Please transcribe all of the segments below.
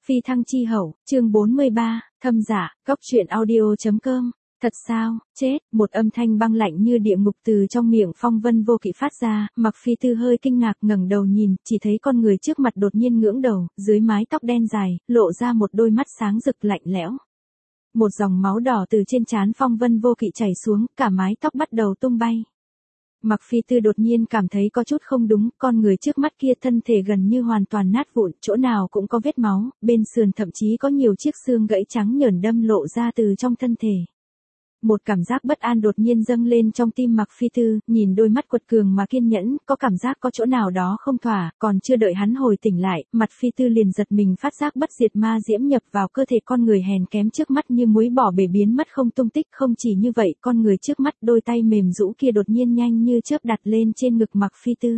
Phi thăng chi hậu, chương 43, thâm giả, góc truyện audio.com. Thật sao, chết, một âm thanh băng lạnh như địa ngục từ trong miệng Phong Vân Vô Kỵ phát ra, Mặc Phi Tư hơi kinh ngạc ngẩng đầu nhìn, chỉ thấy con người trước mặt đột nhiên ngưỡng đầu, dưới mái tóc đen dài, lộ ra một đôi mắt sáng rực lạnh lẽo. Một dòng máu đỏ từ trên trán Phong Vân Vô Kỵ chảy xuống, cả mái tóc bắt đầu tung bay. Mặc Phi Tư đột nhiên cảm thấy có chút không đúng, con người trước mắt kia thân thể gần như hoàn toàn nát vụn, chỗ nào cũng có vết máu, bên sườn thậm chí có nhiều chiếc xương gãy trắng nhởn đâm lộ ra từ trong thân thể. Một cảm giác bất an đột nhiên dâng lên trong tim Mặc Phi Tư, nhìn đôi mắt quật cường mà kiên nhẫn, có cảm giác có chỗ nào đó không thỏa, còn chưa đợi hắn hồi tỉnh lại, Mặc Phi Tư liền giật mình phát giác bất diệt ma diễm nhập vào cơ thể con người hèn kém trước mắt như muối bỏ bể biến mất không tung tích. Không chỉ như vậy, con người trước mắt đôi tay mềm rũ kia đột nhiên nhanh như chớp đặt lên trên ngực Mặc Phi Tư.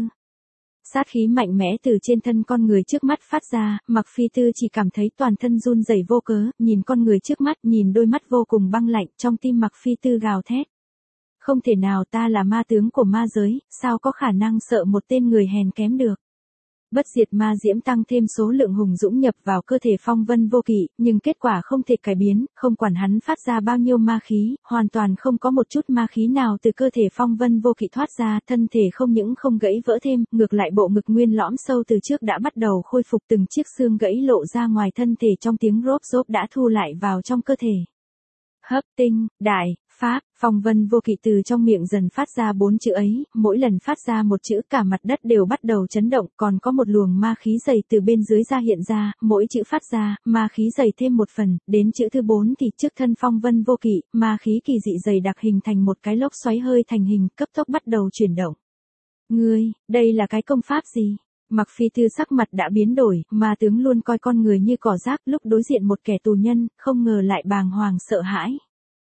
Sát khí mạnh mẽ từ trên thân con người trước mắt phát ra, Mặc Phi Tư chỉ cảm thấy toàn thân run rẩy vô cớ, nhìn con người trước mắt, nhìn đôi mắt vô cùng băng lạnh, trong tim Mặc Phi Tư gào thét. Không thể nào, ta là ma tướng của ma giới, sao có khả năng sợ một tên người hèn kém được. Bất diệt ma diễm tăng thêm số lượng hùng dũng nhập vào cơ thể Phong Vân Vô Kỵ, nhưng kết quả không thể cải biến, không quản hắn phát ra bao nhiêu ma khí, hoàn toàn không có một chút ma khí nào từ cơ thể Phong Vân Vô Kỵ thoát ra, thân thể không những không gãy vỡ thêm, ngược lại bộ ngực nguyên lõm sâu từ trước đã bắt đầu khôi phục, từng chiếc xương gãy lộ ra ngoài thân thể trong tiếng rốp rốp đã thu lại vào trong cơ thể. Hấp tinh, đại, pháp, Phong Vân Vô Kỵ từ trong miệng dần phát ra 4 chữ ấy, mỗi lần phát ra một chữ cả mặt đất đều bắt đầu chấn động, còn có một luồng ma khí dày từ bên dưới ra hiện ra, mỗi chữ phát ra, ma khí dày thêm một phần, đến chữ thứ 4 thì trước thân Phong Vân Vô Kỵ, ma khí kỳ dị dày đặc hình thành một cái lốc xoáy hơi thành hình, cấp tốc bắt đầu chuyển động. Ngươi, đây là cái công pháp gì? Mặc Phi Tư sắc mặt đã biến đổi, ma tướng luôn coi con người như cỏ rác, lúc đối diện một kẻ tù nhân, không ngờ lại bàng hoàng sợ hãi.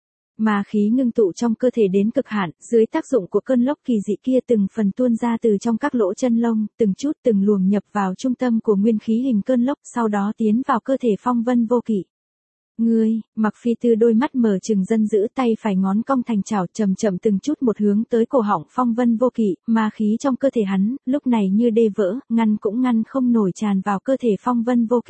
Ma khí ngưng tụ trong cơ thể đến cực hạn, dưới tác dụng của cơn lốc kỳ dị kia từng phần tuôn ra từ trong các lỗ chân lông, từng chút từng luồng nhập vào trung tâm của nguyên khí hình cơn lốc, sau đó tiến vào cơ thể Phong Vân Vô Kỵ. Ngươi, Mặc Phi Tư đôi mắt mở trừng dân giữ, tay phải ngón cong thành chảo, chậm chậm từng chút một hướng tới cổ họng Phong Vân Vô Kỵ, ma khí trong cơ thể hắn, lúc này như đê vỡ, ngăn cũng ngăn không nổi tràn vào cơ thể Phong Vân Vô Kỵ.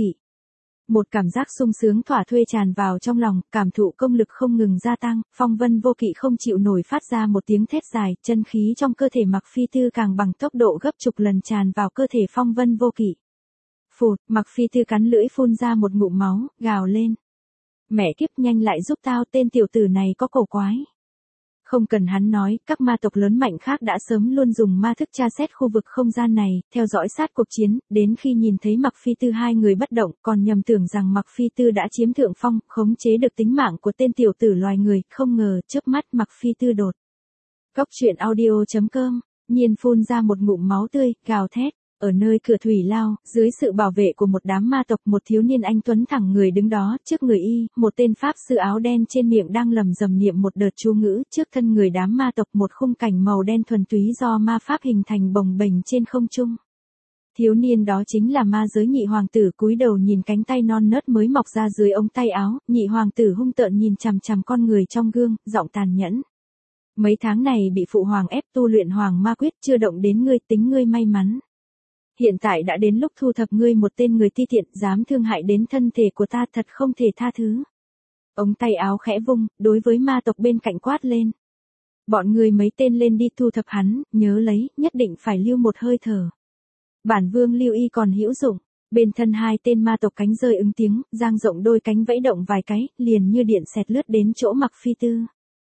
Một cảm giác sung sướng thỏa thuê tràn vào trong lòng, cảm thụ công lực không ngừng gia tăng, Phong Vân Vô Kỵ không chịu nổi phát ra một tiếng thét dài, chân khí trong cơ thể Mặc Phi Tư càng bằng tốc độ gấp chục lần tràn vào cơ thể Phong Vân Vô Kỵ. Phụt, Mặc Phi Tư cắn lưỡi phun ra một ngụm máu, gào lên. Mẹ kiếp, nhanh lại giúp tao, tên tiểu tử này có cổ quái. Không cần hắn nói, các ma tộc lớn mạnh khác đã sớm luôn dùng ma thức tra xét khu vực không gian này, theo dõi sát cuộc chiến, đến khi nhìn thấy Mặc Phi Tư hai người bất động, còn nhầm tưởng rằng Mặc Phi Tư đã chiếm thượng phong, khống chế được tính mạng của tên tiểu tử loài người, không ngờ, chớp mắt Mặc Phi Tư đột. Góc truyện audio.com, nhiên phun ra một ngụm máu tươi, gào thét. Ở nơi cửa thủy lao, dưới sự bảo vệ của một đám ma tộc, một thiếu niên anh tuấn thẳng người đứng đó, trước người y, một tên pháp sư áo đen trên miệng đang lầm rầm niệm một đợt chú ngữ, trước thân người đám ma tộc một khung cảnh màu đen thuần túy do ma pháp hình thành bồng bềnh trên không trung. Thiếu niên đó chính là ma giới nhị hoàng tử, cúi đầu nhìn cánh tay non nớt mới mọc ra dưới ống tay áo, nhị hoàng tử hung tợn nhìn chằm chằm con người trong gương, giọng tàn nhẫn. Mấy tháng này bị phụ hoàng ép tu luyện hoàng ma quyết, chưa động đến ngươi, tính ngươi may mắn. Hiện tại đã đến lúc thu thập ngươi, một tên người ti tiện, dám thương hại đến thân thể của ta, thật không thể tha thứ. Ống tay áo khẽ vung, đối với ma tộc bên cạnh quát lên. Bọn người mấy tên lên đi thu thập hắn, nhớ lấy, nhất định phải lưu một hơi thở. Bản vương lưu y còn hữu dụng. Bên thân hai tên ma tộc cánh rơi ứng tiếng, dang rộng đôi cánh vẫy động vài cái, liền như điện xẹt lướt đến chỗ Mặc Phi Tư.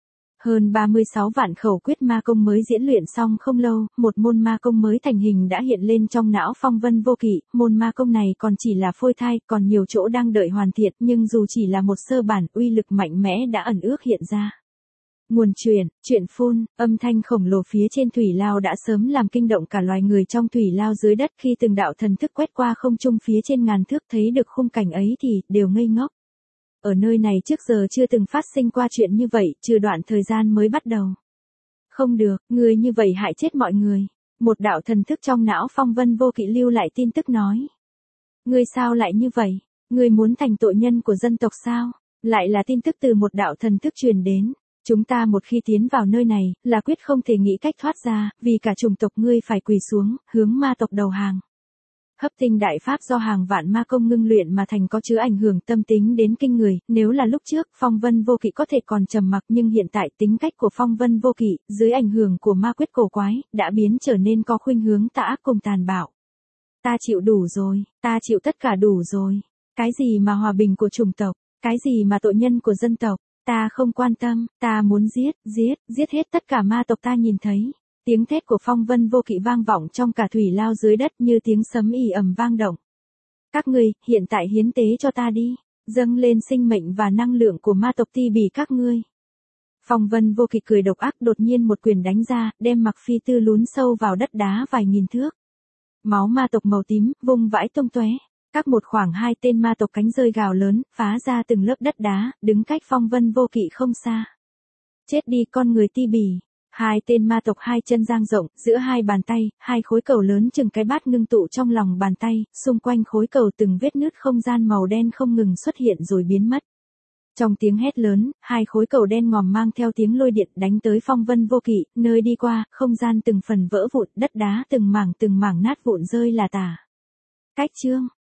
Hơn 36 vạn khẩu quyết ma công mới diễn luyện xong không lâu, một môn ma công mới thành hình đã hiện lên trong não Phong Vân Vô Kỵ, môn ma công này còn chỉ là phôi thai, còn nhiều chỗ đang đợi hoàn thiện, nhưng dù chỉ là một sơ bản, uy lực mạnh mẽ đã ẩn ước hiện ra. Nguồn chuyện phun, âm thanh khổng lồ phía trên thủy lao đã sớm làm kinh động cả loài người trong thủy lao dưới đất, khi từng đạo thần thức quét qua không trung phía trên ngàn thước thấy được khung cảnh ấy thì đều ngây ngốc. Ở nơi này trước giờ chưa từng phát sinh qua chuyện như vậy, trừ đoạn thời gian mới bắt đầu. Không được, người như vậy hại chết mọi người. Một đạo thần thức trong não Phong Vân Vô Kỵ lưu lại tin tức nói. Ngươi sao lại như vậy? Ngươi muốn thành tội nhân của dân tộc sao? Lại là tin tức từ một đạo thần thức truyền đến. Chúng ta một khi tiến vào nơi này, là quyết không thể nghĩ cách thoát ra, vì cả chủng tộc ngươi phải quỳ xuống, hướng ma tộc đầu hàng. Hấp tinh đại pháp do hàng vạn ma công ngưng luyện mà thành có chứa ảnh hưởng tâm tính đến kinh người, nếu là lúc trước Phong Vân Vô Kỵ có thể còn trầm mặc nhưng hiện tại tính cách của Phong Vân Vô Kỵ, dưới ảnh hưởng của ma quyết cổ quái, đã biến trở nên có khuynh hướng tà ác cùng tàn bạo. Ta chịu đủ rồi, ta chịu tất cả đủ rồi. Cái gì mà hòa bình của chủng tộc, cái gì mà tội nhân của dân tộc, ta không quan tâm, ta muốn giết hết tất cả ma tộc ta nhìn thấy. Tiếng thét của Phong Vân Vô Kỵ vang vọng trong cả thủy lao dưới đất như tiếng sấm ì ầm vang động. Các ngươi, hiện tại hiến tế cho ta đi, dâng lên sinh mệnh và năng lượng của ma tộc Ti Bỉ các ngươi. Phong Vân Vô Kỵ cười độc ác đột nhiên một quyền đánh ra, đem Mạc Phi Tư lún sâu vào đất đá vài nghìn thước. Máu ma tộc màu tím, vung vãi tung tóe. Các một khoảng 2 tên ma tộc cánh rơi gào lớn, phá ra từng lớp đất đá, đứng cách Phong Vân Vô Kỵ không xa. Chết đi con người Ti Bỉ. 2 tên ma tộc 2 chân dang rộng, giữa 2 bàn tay, 2 khối cầu lớn chừng cái bát ngưng tụ trong lòng bàn tay, xung quanh khối cầu từng vết nứt không gian màu đen không ngừng xuất hiện rồi biến mất. Trong tiếng hét lớn, 2 khối cầu đen ngòm mang theo tiếng lôi điện đánh tới Phong Vân Vô Kỵ, nơi đi qua, không gian từng phần vỡ vụn, đất đá từng mảng nát vụn rơi là tả. Cách chương